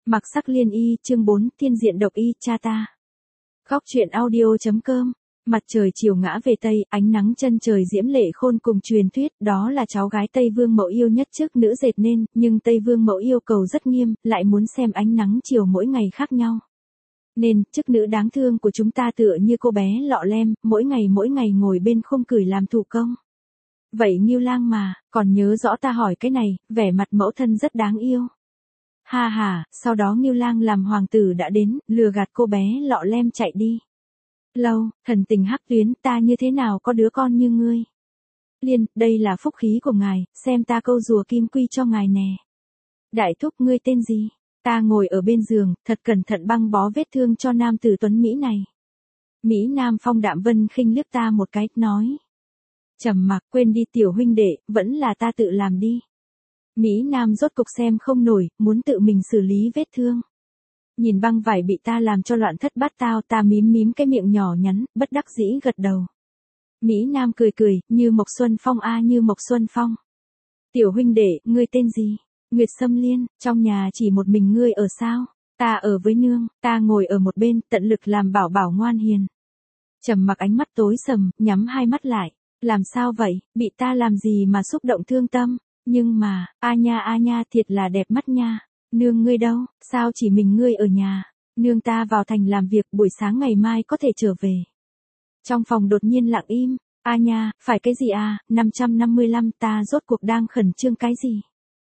Mặc sắc liên y, chương 4, thiên diện độc y, cha ta. Góc truyện audio.com. Mặt trời chiều ngã về Tây, ánh nắng chân trời diễm lệ khôn cùng truyền thuyết, đó là cháu gái Tây Vương Mẫu yêu nhất trước nữ dệt nên, nhưng Tây Vương Mẫu yêu cầu rất nghiêm, lại muốn xem ánh nắng chiều mỗi ngày khác nhau. Nên, chức nữ đáng thương của chúng ta tựa như cô bé lọ lem, mỗi ngày ngồi bên khung cửi làm thủ công. Vậy Ngưu Lang mà, còn nhớ rõ ta hỏi cái này, vẻ mặt mẫu thân rất đáng yêu. Ha ha, sau đó Ngưu Lang làm hoàng tử đã đến, lừa gạt cô bé lọ lem chạy đi. Lâu, thần tình hắc tuyến, ta như thế nào có đứa con như ngươi. Liên, đây là phúc khí của ngài, xem ta câu rùa kim quy cho ngài nè. Đại thúc ngươi tên gì? Ta ngồi ở bên giường, thật cẩn thận băng bó vết thương cho nam tử tuấn Mỹ này. Mỹ Nam Phong đạm vân khinh liếc ta một cái, nói. Trầm mặc, quên đi tiểu huynh đệ, vẫn là ta tự làm đi. Mỹ Nam rốt cục xem không nổi, muốn tự mình xử lý vết thương. Nhìn băng vải bị ta làm cho loạn thất bát tao, ta mím cái miệng nhỏ nhắn, bất đắc dĩ gật đầu. Mỹ Nam cười, như Mộc Xuân Phong như Mộc Xuân Phong. Tiểu huynh đệ, ngươi tên gì? Nguyệt Sâm Liên, trong nhà chỉ một mình ngươi ở sao? Ta ở với nương, ta ngồi ở một bên, tận lực làm bảo bảo ngoan hiền. Trầm mặc ánh mắt tối sầm, nhắm hai mắt lại. Làm sao vậy, bị ta làm gì mà xúc động thương tâm? Nhưng mà, a nha thiệt là đẹp mắt nha. Nương ngươi đâu, sao chỉ mình ngươi ở nhà? Nương ta vào thành làm việc, buổi sáng ngày mai có thể trở về. Trong phòng đột nhiên lặng im. A nha, phải cái gì à? 555, ta rốt cuộc đang khẩn trương cái gì?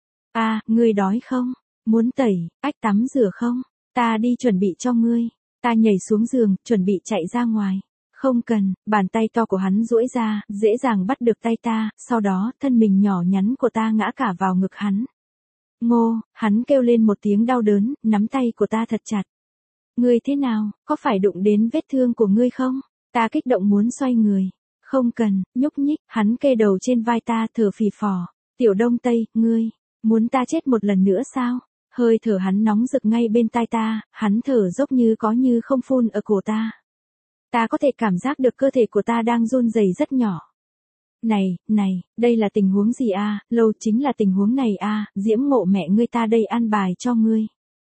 Ngươi đói không? Muốn tẩy, ách tắm rửa không? Ta đi chuẩn bị cho ngươi. Ta nhảy xuống giường, chuẩn bị chạy ra ngoài. Không cần, bàn tay to của hắn duỗi ra, dễ dàng bắt được tay ta, sau đó thân mình nhỏ nhắn của ta ngã cả vào ngực hắn. Ngô, hắn kêu lên một tiếng đau đớn, nắm tay của ta thật chặt. Ngươi thế nào, có phải đụng đến vết thương của ngươi không? Ta kích động muốn xoay người. Không cần, nhúc nhích, hắn kê đầu trên vai ta thở phì phò. Tiểu Đông Tây, ngươi, muốn ta chết một lần nữa sao? Hơi thở hắn nóng rực ngay bên tai ta, hắn thở dốc như có như không phun ở cổ ta. Ta có thể cảm giác được cơ thể của ta đang run rẩy rất nhỏ. Này, đây là tình huống gì Lâu chính là tình huống này Diễm Ngộ mẹ ngươi ta đây an bài cho ngươi.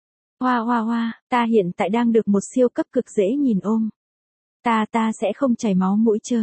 Hoa, ta hiện tại đang được một siêu cấp cực dễ nhìn ôm. Ta sẽ không chảy máu mũi chớ.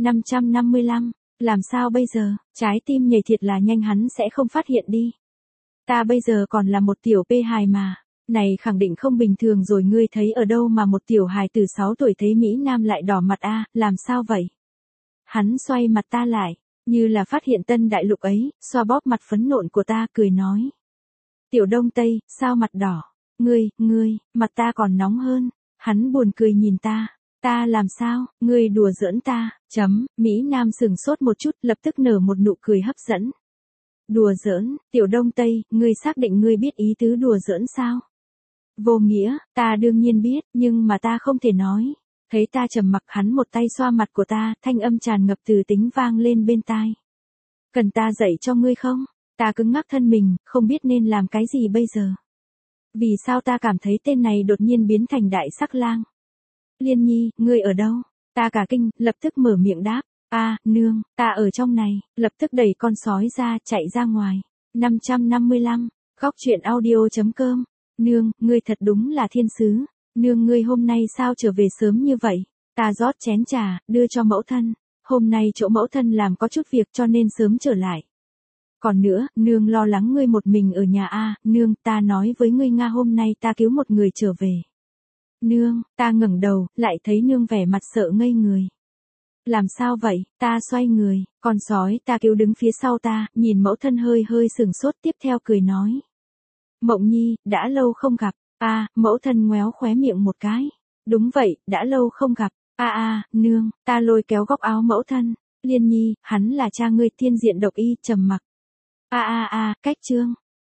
555, làm sao bây giờ, trái tim nhảy thiệt là nhanh, hắn sẽ không phát hiện đi. Ta bây giờ còn là một tiểu pê hài mà. Này khẳng định không bình thường rồi, ngươi thấy ở đâu mà một tiểu hài từ 6 tuổi thấy Mỹ Nam lại đỏ mặt làm sao vậy? Hắn xoay mặt ta lại, như là phát hiện tân đại lục ấy, xoa bóp mặt phấn nộn của ta, cười nói. Tiểu Đông Tây, sao mặt đỏ? Ngươi, mặt ta còn nóng hơn. Hắn buồn cười nhìn ta. Ta làm sao, ngươi đùa giỡn ta, Mỹ Nam sừng sốt một chút, lập tức nở một nụ cười hấp dẫn. Đùa giỡn, Tiểu Đông Tây, ngươi xác định ngươi biết ý tứ đùa giỡn sao? Vô nghĩa, ta đương nhiên biết, nhưng mà ta không thể nói. Thấy ta trầm mặc, hắn một tay xoa mặt của ta, thanh âm tràn ngập từ tính vang lên bên tai. Cần ta dạy cho ngươi không? Ta cứng ngắc thân mình, không biết nên làm cái gì bây giờ. Vì sao ta cảm thấy tên này đột nhiên biến thành đại sắc lang? Liên Nhi, ngươi ở đâu? Ta cả kinh, lập tức mở miệng đáp. Nương, ta ở trong này, lập tức đẩy con sói ra, chạy ra ngoài. 555, góc truyện audio.com. Nương, ngươi thật đúng là thiên sứ. Nương, ngươi hôm nay sao trở về sớm như vậy? Ta rót chén trà, đưa cho mẫu thân. Hôm nay chỗ mẫu thân làm có chút việc cho nên sớm trở lại. Còn nữa, nương lo lắng ngươi một mình ở nhà nương, ta nói với ngươi hôm nay ta cứu một người trở về. Nương, ta ngẩng đầu, lại thấy nương vẻ mặt sợ ngây người. Làm sao vậy? Ta xoay người, con sói ta cứu đứng phía sau ta, nhìn mẫu thân hơi sửng sốt, tiếp theo cười nói. Mộng Nhi, đã lâu không gặp. Mẫu thân ngoéo khóe miệng một cái. Đúng vậy, đã lâu không gặp. Nương, ta lôi kéo góc áo mẫu thân. Liên Nhi, hắn là cha ngươi, thiên diện độc y, trầm mặc. Cách chương.